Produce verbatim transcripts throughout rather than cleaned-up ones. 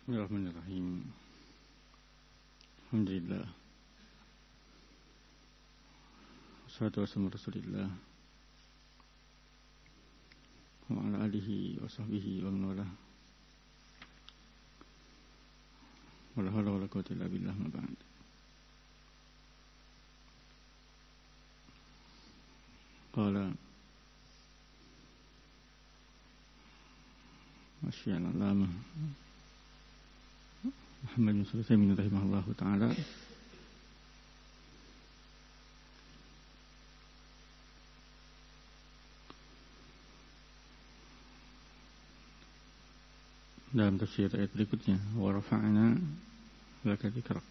Bismillahirrahmanirrahim. Alhamdulillah. Wassalatu wassalamu ala Rasulillah wa ala alihi wa sahbihi wa man walah. Wala hawla wala quwwata illa billah, ma ba'd. Qala Masyaallah lama Muhammad bin Sulaiman rahimahullahu ta'ala dalam tafsir ayat berikutnya, wa rafa'na laka dzikrak.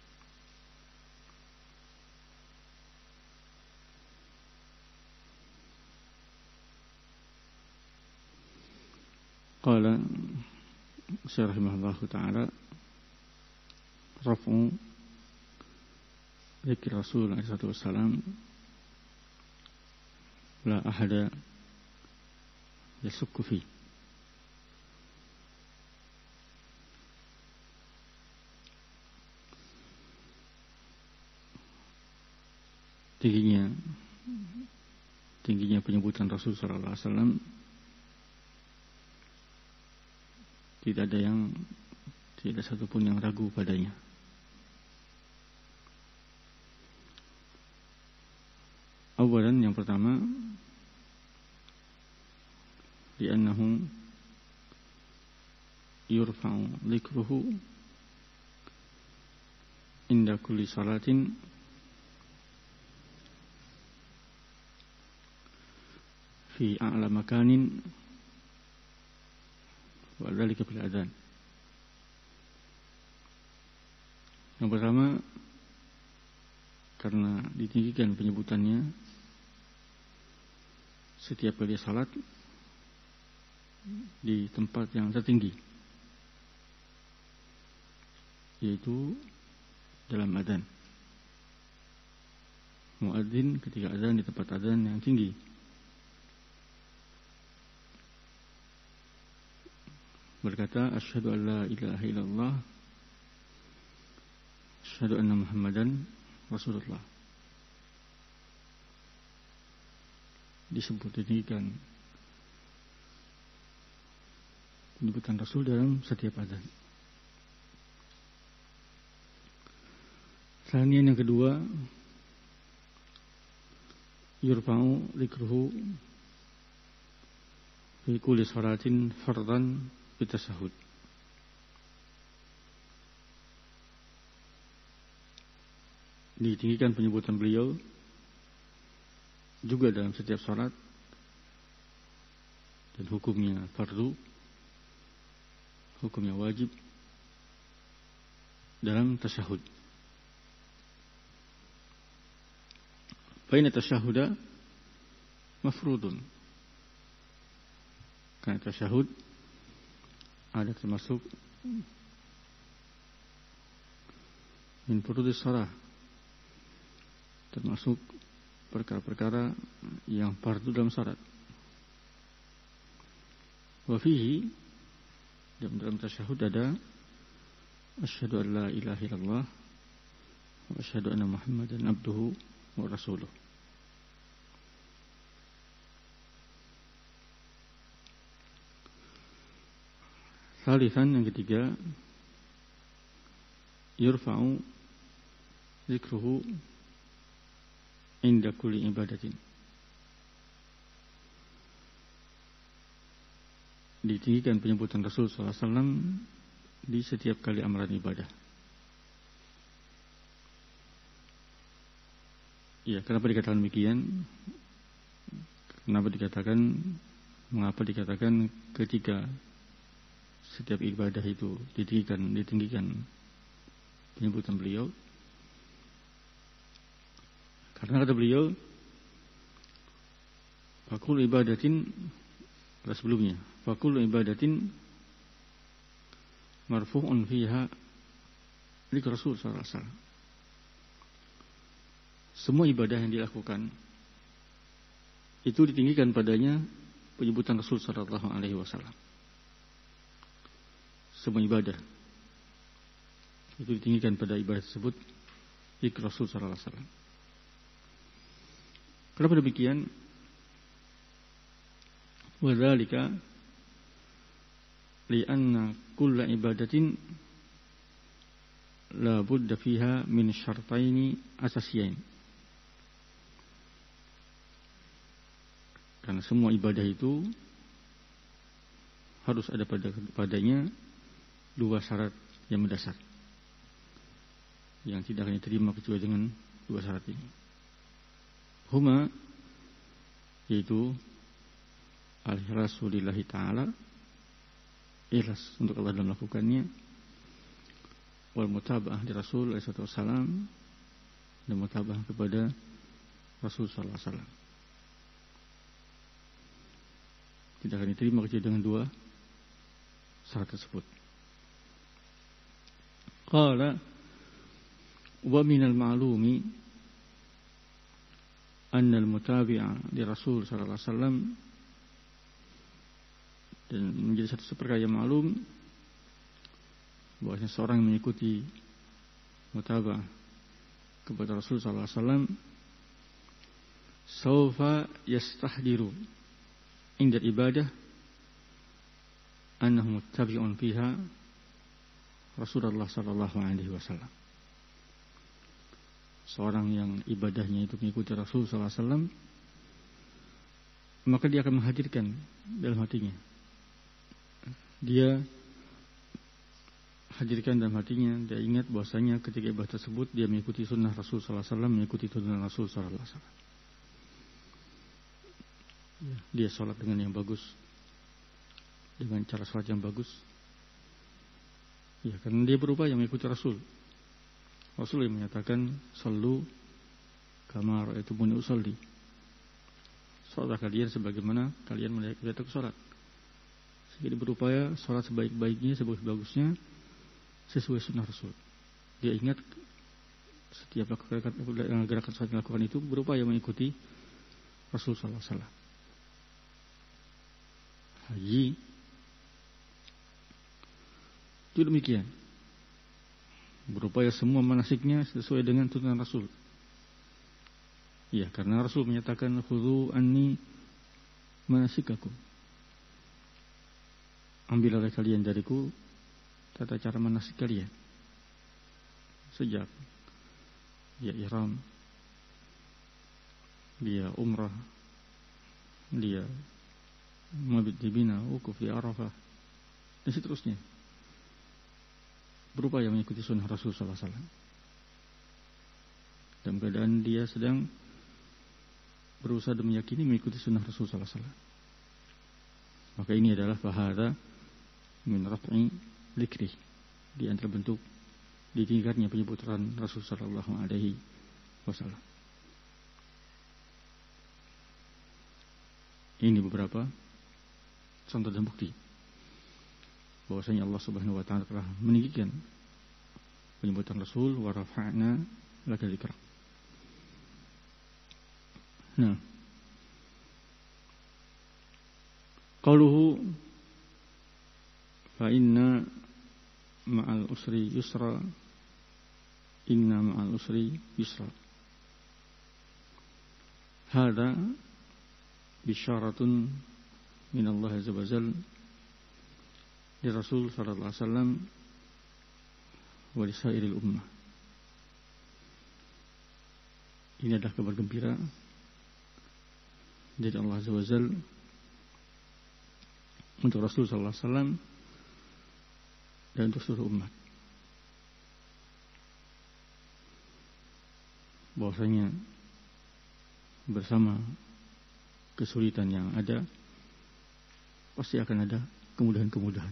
Qala Syekh rahimahullahu ta'ala, raf'u dzikr Rasul alaihi salatu wassalam la ahada yasukku fi. Tingginya tingginya penyebutan Rasul sallallahu alaihi wasallam tidak ada yang tidak ada satupun yang ragu padanya. Awalan, yang pertama, li'annahu yurfa'u dzikruhu inda kulli salatin fi a'la makanin wa dzalika bil adzan. Yang pertama, karena ditinggikan penyebutannya setiap kali salat di tempat yang tertinggi, yaitu dalam adzan. Muadzin ketika adzan di tempat adzan yang tinggi. Berkata, asyhadu an la ilaha illallah, asyhadu anna Muhammadan Rasulullah. Disebut ditinggikan penyebutan Rasul dalam setiap adzan. Sanian, yang kedua, yurfa'u dzikruhu fi kulli shalatin fardhan bitasahud. Ditinggikan penyebutan beliau juga dalam setiap salat, dan hukumnya fardu, hukumnya wajib dalam tasyahud. Fa inna tasyahuda mafrudun, karena tasyahud ada termasuk min furudis shalah, termasuk perkara-perkara yang fardu dalam syarat. Wa fihi, dalam, dalam tasyahud ada asyhadu an la ilaha illallah wa asyhadu anna Muhammadan abduhu wa rasuluh. Salisan, yang ketiga, yurfa'u dzikruhu inda kulli ibadatin. Ditinggikan penyebutan Rasul sallallahu alaihi wasallam di setiap kali amalan ibadah. Ya, kenapa dikatakan demikian? Kenapa dikatakan, mengapa dikatakan ketika setiap ibadah itu ditinggikan, ditinggikan penyebutan beliau? Karena kata beliau, fakul ibadatin, pada sebelumnya, fakul ibadatin marfu'un fiha lik Rasul sallallahu alaihi wasallam. Semua ibadah yang dilakukan itu ditinggikan padanya penyebutan Rasul sallallahu alaihi wasallam. Semua ibadah itu ditinggikan pada ibadah tersebut zikir Rasul sallallahu alaihi wasallam. Kenapa demikian? Wa dzalika li'anna kulla ibadatin la budda fiha min syartaini asasiyain. Karena semua ibadah itu harus ada pada padanya dua syarat yang mendasar, yang tidak akan diterima kecuali dengan dua syarat ini. Huma, yaitu al-ikhlasu lillahi ta'ala, ikhlas untuk Allah dalam melakukannya, wal mutaba'ah di Rasul alaihi wasallam, dan mutaba'ah kepada Rasul sallallahu alaihi wasallam. Tidak akan diterima kecuali dengan dua syarat tersebut. Qala wa minal ma'lumi anna al-mutabi'a li Rasul sallallahu alaihi wasallam, dan menjadi satu perkara yang maklum bahwa seorang yang mengikuti mutaba'ah kepada Rasul sallallahu alaihi wasallam saufa yastahdiru inda ibadah annahu muttabi'un fiha Rasulullah sallallahu alaihi wasallam. Seorang yang ibadahnya itu mengikuti Rasul sallallahu alaihi wasallam, maka dia akan menghadirkan dalam hatinya, dia hadirkan dalam hatinya, dia ingat bahwasanya ketika ibadah tersebut dia mengikuti sunnah Rasul sallallahu alaihi wasallam, mengikuti tuntunan Rasul sallallahu alaihi wasallam. Dia sholat dengan yang bagus, dengan cara sholat yang bagus, ya karena dia berupaya mengikuti Rasul. Rasul yang menyatakan sallu kama ra'aitumuni usalli, sholatlah kalian sebagaimana kalian melihat aku sholat. Sehingga dia berupaya sholat sebaik-baiknya, sebagus-bagusnya, sesuai sunnah Rasul. Dia ingat setiap gerakan sholat yang dilakukan itu berupaya mengikuti Rasul sallallahu alaihi wasallam. Haji itu demikian, berupaya semua manasiknya sesuai dengan tuntunan Rasul. Ya, karena Rasul menyatakan khudhu anni manasikakum, ambil oleh kalian dariku tata cara manasik kalian, sejak dia ihram, dia umrah, dia mabit di Mina, wukuf di Arafah, dan seterusnya. Berupaya mengikuti sunnah Rasul sallallahu alaihi wasallam. Dalam keadaan dia sedang berusaha dan meyakini mengikuti sunnah Rasul sallallahu alaihi wasallam. Maka ini adalah fahada min raf'i dzikri, di antara bentuk ditingkatnya penyebutan Rasul sallallahu alaihi wasallam. Ini beberapa contoh dan bukti bahwasanya Allah Subhanahu wa taala telah meninggikan penyebutan Rasul, wa rafa'na laka dzikra. Nah, qauluhu fa inna ma'al usri yusra, inna ma'al usri yusra. Hada bisyaratun min Allah azza wa jalla di Rasul sallallahu alaihi wasallam wa li sairil ummah. Ini adalah kabar gembira dari Allah azza wa jalla untuk Rasul sallallahu alaihi wasallam dan untuk seluruh umat, bahwasanya bersama kesulitan yang ada pasti akan ada kemudahan-kemudahan.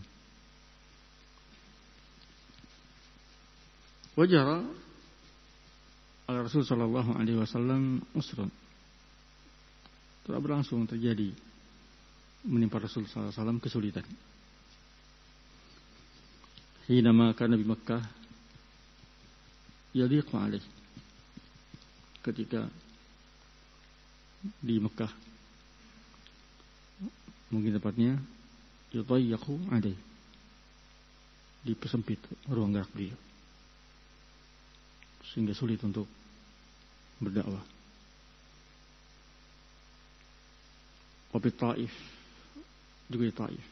Wajara ala Rasul sallallahu alaihi wasallam usrun, telah berlangsung terjadi menimpa Rasul sallallahu alaihi wasallam kesulitan. Hinama kana di Makkah yadiqu alaih, ketika di Mekah, mungkin tepatnya yudayyaku alaih, dipersempit ruang gerak beliau. sehingga sulit untuk berdakwah. Wabi Taif, juga di Taif,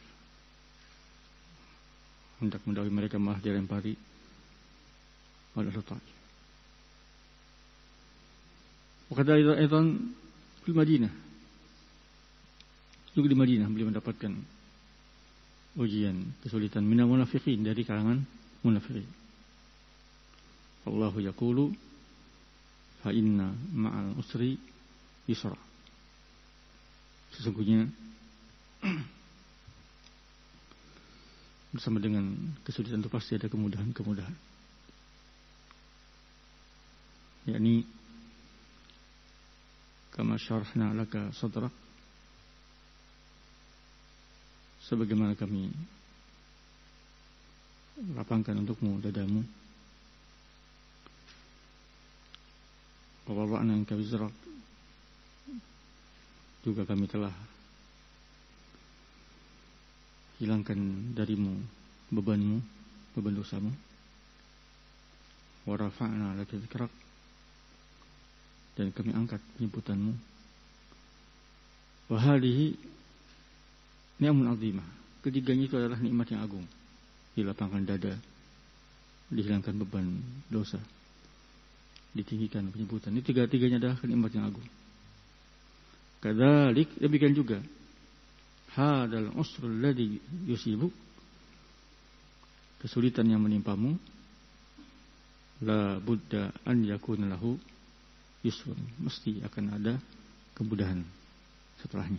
hendak mendakwai mereka malah dilempari oleh Taif. Waktu itu di Madinah, juga di Madinah beliau mendapatkan ujian, kesulitan minal munafiqin, dari kalangan munafiqin. Allahu yaqulu fa inna ma'al usri yusra. Sesungguhnya bersama dengan kesulitan itu pasti ada kemudahan-kemudahan. Yakni kama syarahna laka sadrak, sebagaimana kami lapangkan untukmu dadamu. Wa wada'na anka wizrak, juga kami telah hilangkan darimu bebanmu, beban dosamu. Wa rafa'na laka dzikrak, dan kami angkat penyebutanmu. Wa hadhihi ni'mun 'azimah. Ketiganya itu adalah nikmat yang agung. Dilapangkan dada, dihilangkan beban dosa, ditinggikan penyebutan. Ini tiga-tiganya adalah nikmat yang agung. Kadzalik, demikian juga hadal usrul ladzi yusibu, kesulitan yang menimpamu, la budda an yakuna lahu yusrun, mesti akan ada kemudahan setelahnya.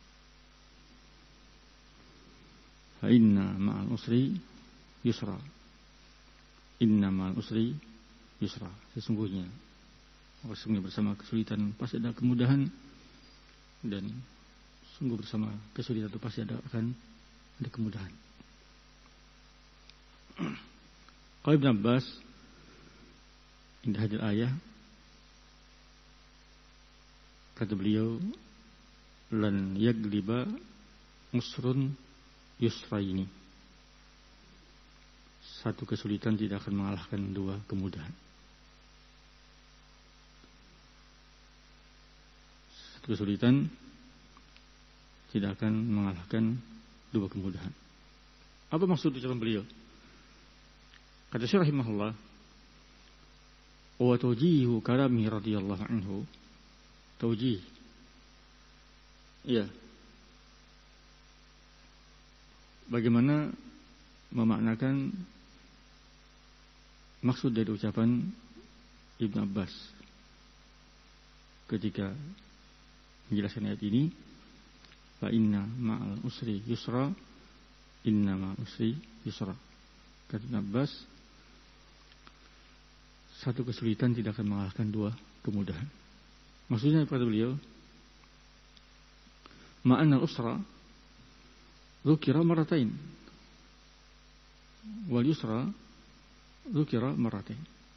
Fa inna ma'al usri yusra, inna ma'al usri yusra. Sesungguhnya, sesungguhnya bersama kesulitan pasti ada kemudahan, dan sungguh bersama kesulitan itu pasti ada akan ada kemudahan. Qala Ibn Abbas indah hadil ayah, kata beliau, lan yagliba musrun yusraini, satu kesulitan tidak akan mengalahkan dua kemudahan. Satu kesulitan tidak akan mengalahkan dua kemudahan. Apa maksud ucapan beliau? Kata Syekh rahimahullah, wa tawjihu kalami radhiyallahu anhu, tawjih, iya, bagaimana memaknakan maksud dari ucapan Ibn Abbas ketika menjelaskan ayat ini, fa inna ma'al usri yusra, inna ma'al usri yusra. Kata Ibn Abbas, satu kesulitan tidak akan mengalahkan dua kemudahan. Maksudnya kata beliau, ma'anna al-usra dzukira maratain wal yusra dzukira maratain.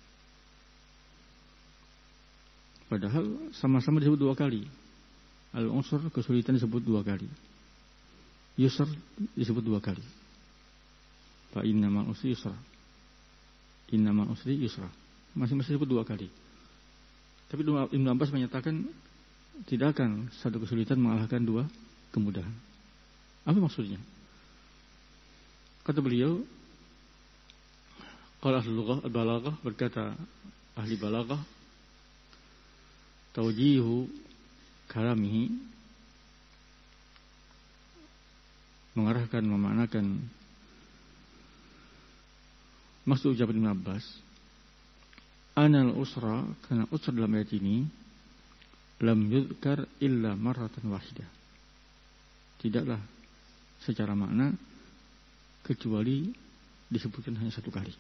Padahal sama-sama disebut dua kali. Al-usr, kesulitan, disebut dua kali. Yusr disebut dua kali. Fa inna ma'al usri yusra, inna ma'al usri yusra, masing-masing disebut dua kali. Tapi Ibn Abbas menyatakan tidak akan satu kesulitan mengalahkan dua kemudahan. Apa maksudnya? Kata beliau, qala ahli balaghah, berkata ahli balaghah, tawjihu kalamihi, mengarahkan, memaknakan maksud ucapan Ibn Abbas, anal usra, karena usra dalam ayat ini lam yudhkar illa marratan wahidah, tidaklah secara makna kecuali disebutkan hanya satu kali.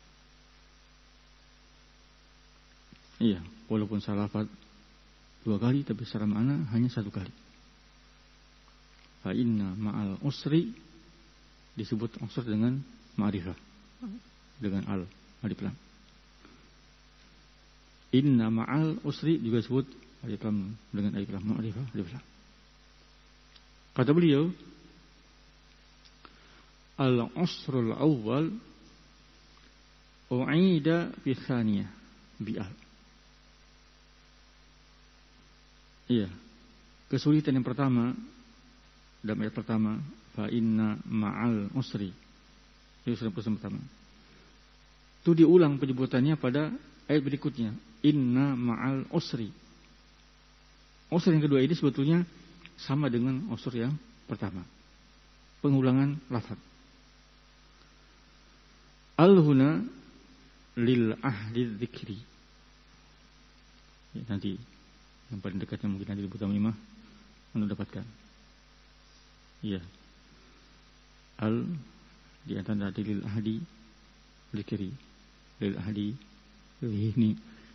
Iya, walaupun salah lafaz dua kali, tapi secara makna hanya satu kali. Fa inna ma'al usri disebut usr dengan ma'rifah, dengan al, alif lam. Inna ma'al usri juga disebut alif lam dengan alif lam, ma'rifah, alif lam. Kata beliau, al-usrul awwal u'ida fi thaniyah bi'al. Iya. Kesulitan yang pertama dalam ayat pertama, fa inna ma'al usri. Itu sudah pertama. Itu diulang penyebutannya pada ayat berikutnya, inna ma'al usri. Usr yang kedua ini sebetulnya sama dengan usr yang pertama. Pengulangan lafaz. Al-huna lil ahli dzikri. Ya, nanti yang paling dekatnya mungkin nanti di buku tamimah mendapatkan. Iya. Al di antara lil ahli dzikri. Lil ahli ini.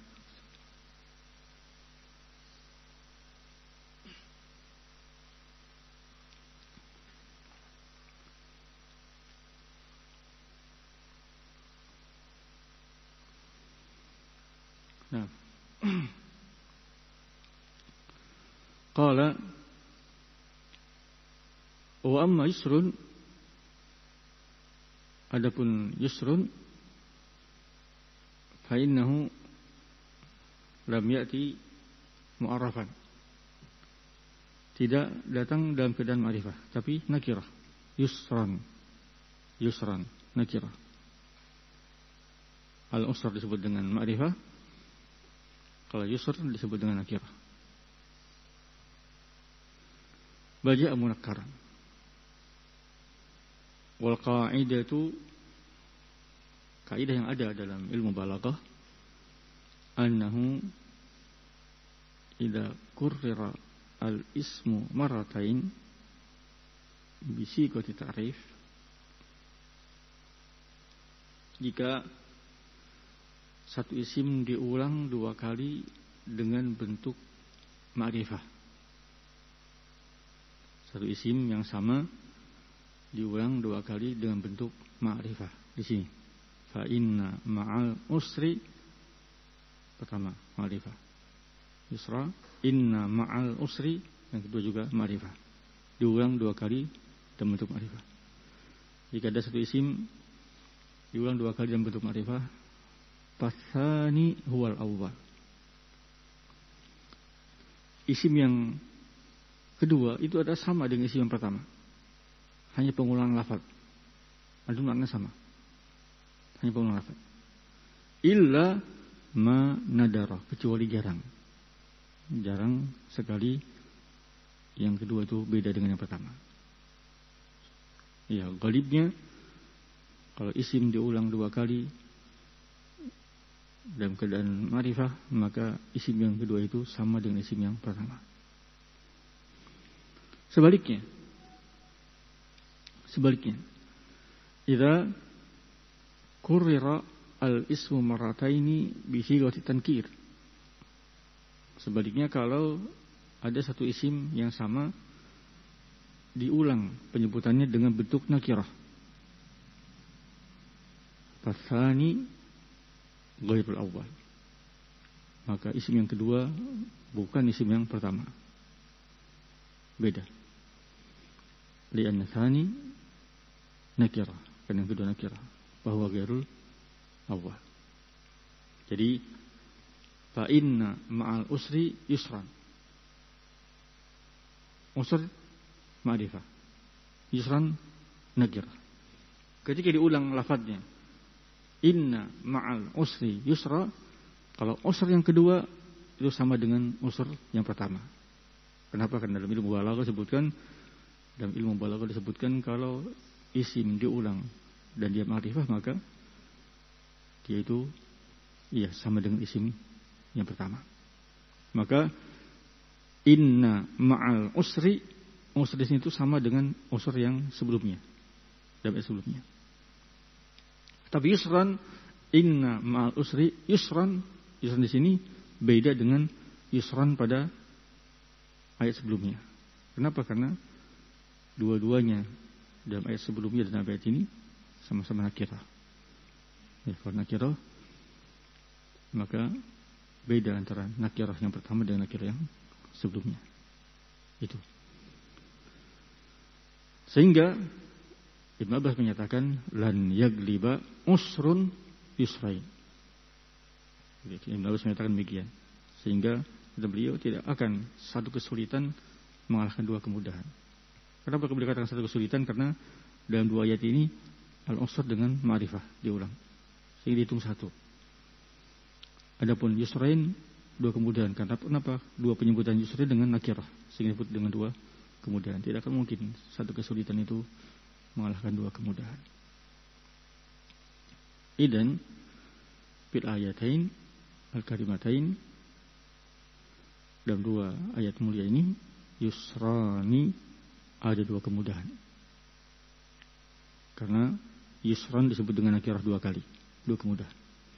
Nah. Qala wa amma yusrun, adapun yusrun fa innahu lam ya'ti mu'arrafan, tidak datang dalam keadaan ma'rifah tapi nakirah. Yusran, yusran nakirah. Al-usr disebut dengan ma'rifah, kalau yusr disebut dengan nakirah. Baja munakkaran. Wal qa'idatu, kaidah yang ada dalam ilmu balaghah, annahu idza kurrira al ismu marratain bi sighati ta'rif, jika satu isim diulang dua kali dengan bentuk ma'rifah. Satu isim yang sama diulang dua kali dengan bentuk ma'rifah di sini. Fa inna ma'al usri, pertama ma'rifah. Yusra, inna ma'al usri, yang kedua juga ma'rifah. Diulang dua kali dalam bentuk ma'rifah. Jika ada satu isim diulang dua kali dalam bentuk ma'rifah, fasani huwal awwal. Isim yang kedua itu ada sama dengan isim yang pertama, hanya pengulangan lafaz. Ada makna sama, hanya pengulangan lafaz. Illa ma nadara, kecuali jarang, jarang sekali yang kedua itu beda dengan yang pertama. Ya, ghalibnya kalau isim diulang dua kali dalam keadaan ma'rifah, maka isim yang kedua itu sama dengan isim yang pertama. Sebaliknya, sebaliknya, idza kurrira al-ismu marrataini bi sighati tankir. Sebaliknya, kalau ada satu isim yang sama diulang penyebutannya dengan bentuk nakirah, fasani ghairul awwal, maka isim yang kedua bukan isim yang pertama, beda. Li'anna tsani nakirah, kan yang kedua nakirah, bahwa ghairul awwal. Jadi fa inna ma'al usri yusran. Usr ma'rifah, yusran nakirah. Ketika diulang lafadznya inna ma'al usri yusra, kalau usr yang kedua itu sama dengan usr yang pertama. Kenapa? Karena dalam ilmu balaghah disebutkan, dalam ilmu balaghah disebutkan kalau isim diulang dan dia ma'rifah, maka dia itu iya sama dengan isim yang pertama. Maka inna ma'al usri, usri di sini itu sama dengan usr yang sebelumnya, dalam ayat sebelumnya. Tapi yusran, inna ma'al usri yusran, yusran di sini beda dengan yusran pada ayat sebelumnya. Kenapa? Karena dua-duanya dalam ayat sebelumnya dan ayat ini sama-sama nakirah. Ya, kalau nakirah, maka beda antara nakirah yang pertama dengan nakirah yang sebelumnya. Itu. Sehingga Ibn Abbas menyatakan lan yagliba usrun yusrain. Ibn Abbas menyatakan demikian. Sehingga kata beliau tidak akan satu kesulitan mengalahkan dua kemudahan. Kenapa beliau katakan satu kesulitan? Karena dalam dua ayat ini al-usr dengan ma'rifah diulang, sehingga dihitung satu. Adapun yusrain dua kemudahan. Karena kenapa? Dua penyebutan yusrain dengan nakirah, sehingga disebut dengan dua kemudahan. Tidak akan mungkin satu kesulitan itu mengalahkan dua kemudahan. Idan fil ayatain al-karimatain, dalam dua ayat mulia ini yusrani ada dua kemudahan. Karena yusran disebut dengan nakirah dua kali, dua kemudahan.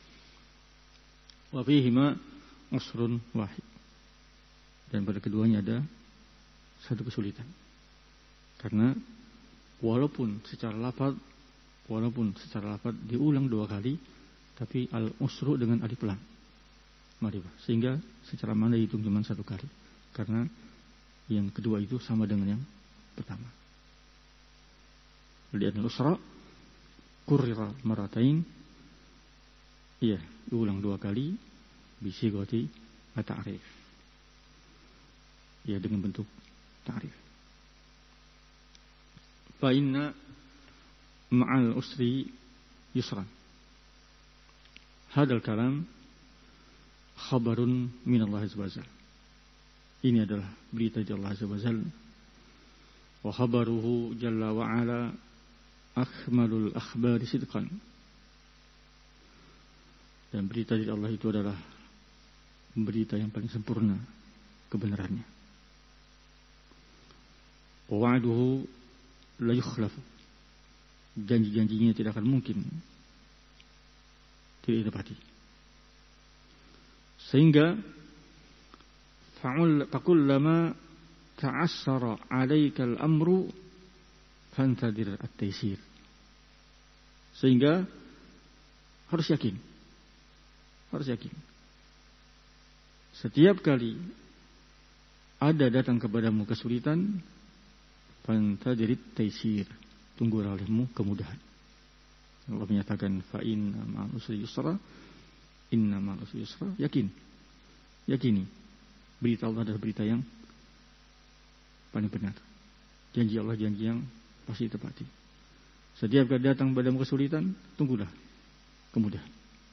Wa fihima usrun wahid. Dan pada keduanya ada satu kesulitan. Karena walaupun secara lafaz walaupun secara lafaz diulang dua kali, tapi al-usru dengan alif lam ma'rifah, sehingga secara makna dihitung cuma satu kali. Karena yang kedua itu sama dengan yang pertama. Lihat al-usra kurrira maratain, iya, diulang dua kali bisigati at-ta'rif, ya, dengan bentuk ta'rif. Fa inna ma'al usri yusran. Hadal kalam khabarun min Allah azza wajalla. Ini adalah berita dari Allah azza wajalla. Wa khabaruhu jalla wa ala akmalul akhbari sidqan. Dan berita dari Allah itu adalah berita yang paling sempurna kebenarannya. Wa wa'duhu la yukhlafu. Janji-janjinya tidak akan mungkin tidak ditepati. Sehingga fakullama ta'assara 'alaika al-amru fantadir at-taysir. Sehingga harus yakin. Harus yakin. Setiap kali ada datang kepadamu kesulitan, fantadir at-taysir. Tunggulah olehmu kemudahan. Allah menyatakan fa inna ma'al usri yusra, inna ma'al usri yusra. Yakin, yakini berita Allah adalah berita yang paling benar. Janji Allah janji yang pasti ditepati. Setiap kali datang padamu kesulitan, tunggulah kemudahan.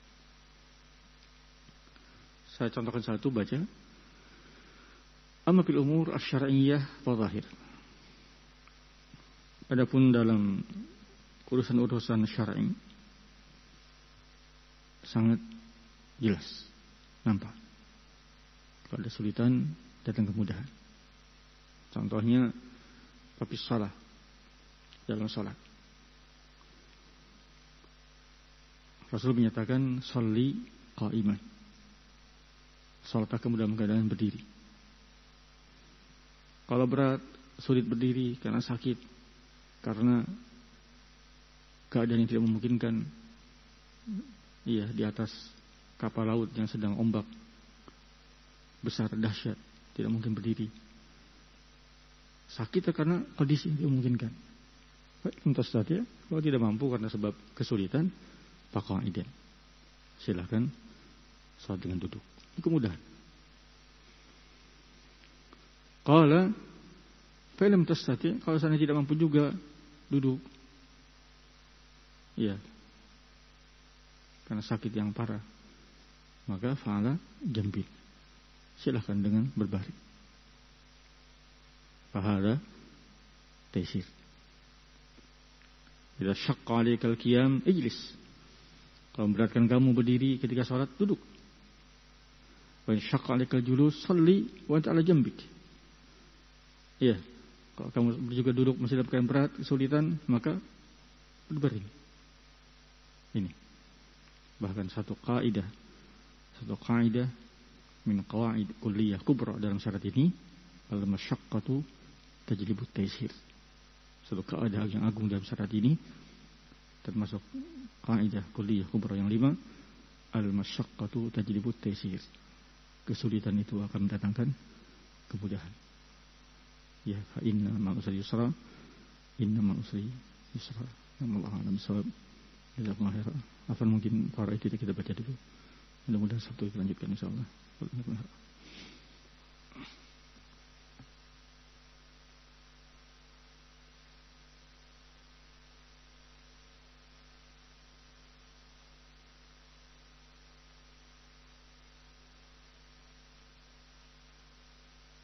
Saya contohkan satu, baca. Amma fil umur asy-syar'iyyah wa zahir. Adapun dalam urusan-urusan syar'i sangat jelas, nampak. Kalau ada kesulitan, datang kemudahan. Contohnya babis shalah, dalam salat. Rasul menyatakan sholli qa'iman. Salat kamu dalam keadaan berdiri. Kalau berat, sulit berdiri karena sakit, karena keadaan yang tidak memungkinkan, iya, di atas kapal laut yang sedang ombak besar dahsyat, tidak mungkin berdiri. Sakit karena kondisi tidak memungkinkan. Entas saja, kalau tidak mampu karena sebab kesulitan, faqa'idan. Silakan salat dengan duduk. Ini kemudahan. Qala fa lam tastati', kalau sana tidak mampu juga duduk. Iya. Karena sakit yang parah. Maka fa'ala jambil. Silakan dengan berbaring. Fahada taysir. Idza syaqqa 'alaikal qiyam ijlis. Kalau memberatkan kamu berdiri ketika salat, duduk. Wa in syaqqa 'alaikal julus shalli wa anta 'ala jambik. Iya. Kalau kamu juga duduk masih dalam keadaan berat, kesulitan, maka berbaring. Ini. Bahkan satu kaidah, satu kaidah min qawaid kulliyah kubra dalam syarat ini, al-masyaqqatu tajlibut taysir. Satu kaidah yang agung dalam syarat ini, termasuk kaidah kulliyah kubra yang lima, al-masyaqqatu tajlibut taysir. Kesulitan itu akan mendatangkan kemudahan. Ya, fa inna ma'al usri yusra, inna ma'al usri yusra. Allahu a'lam bissawab. Jazakumullah khairan. Afan mungkin para itu kita baca dulu. Mudah-mudahan Sabtu dilanjutkan insyaallah.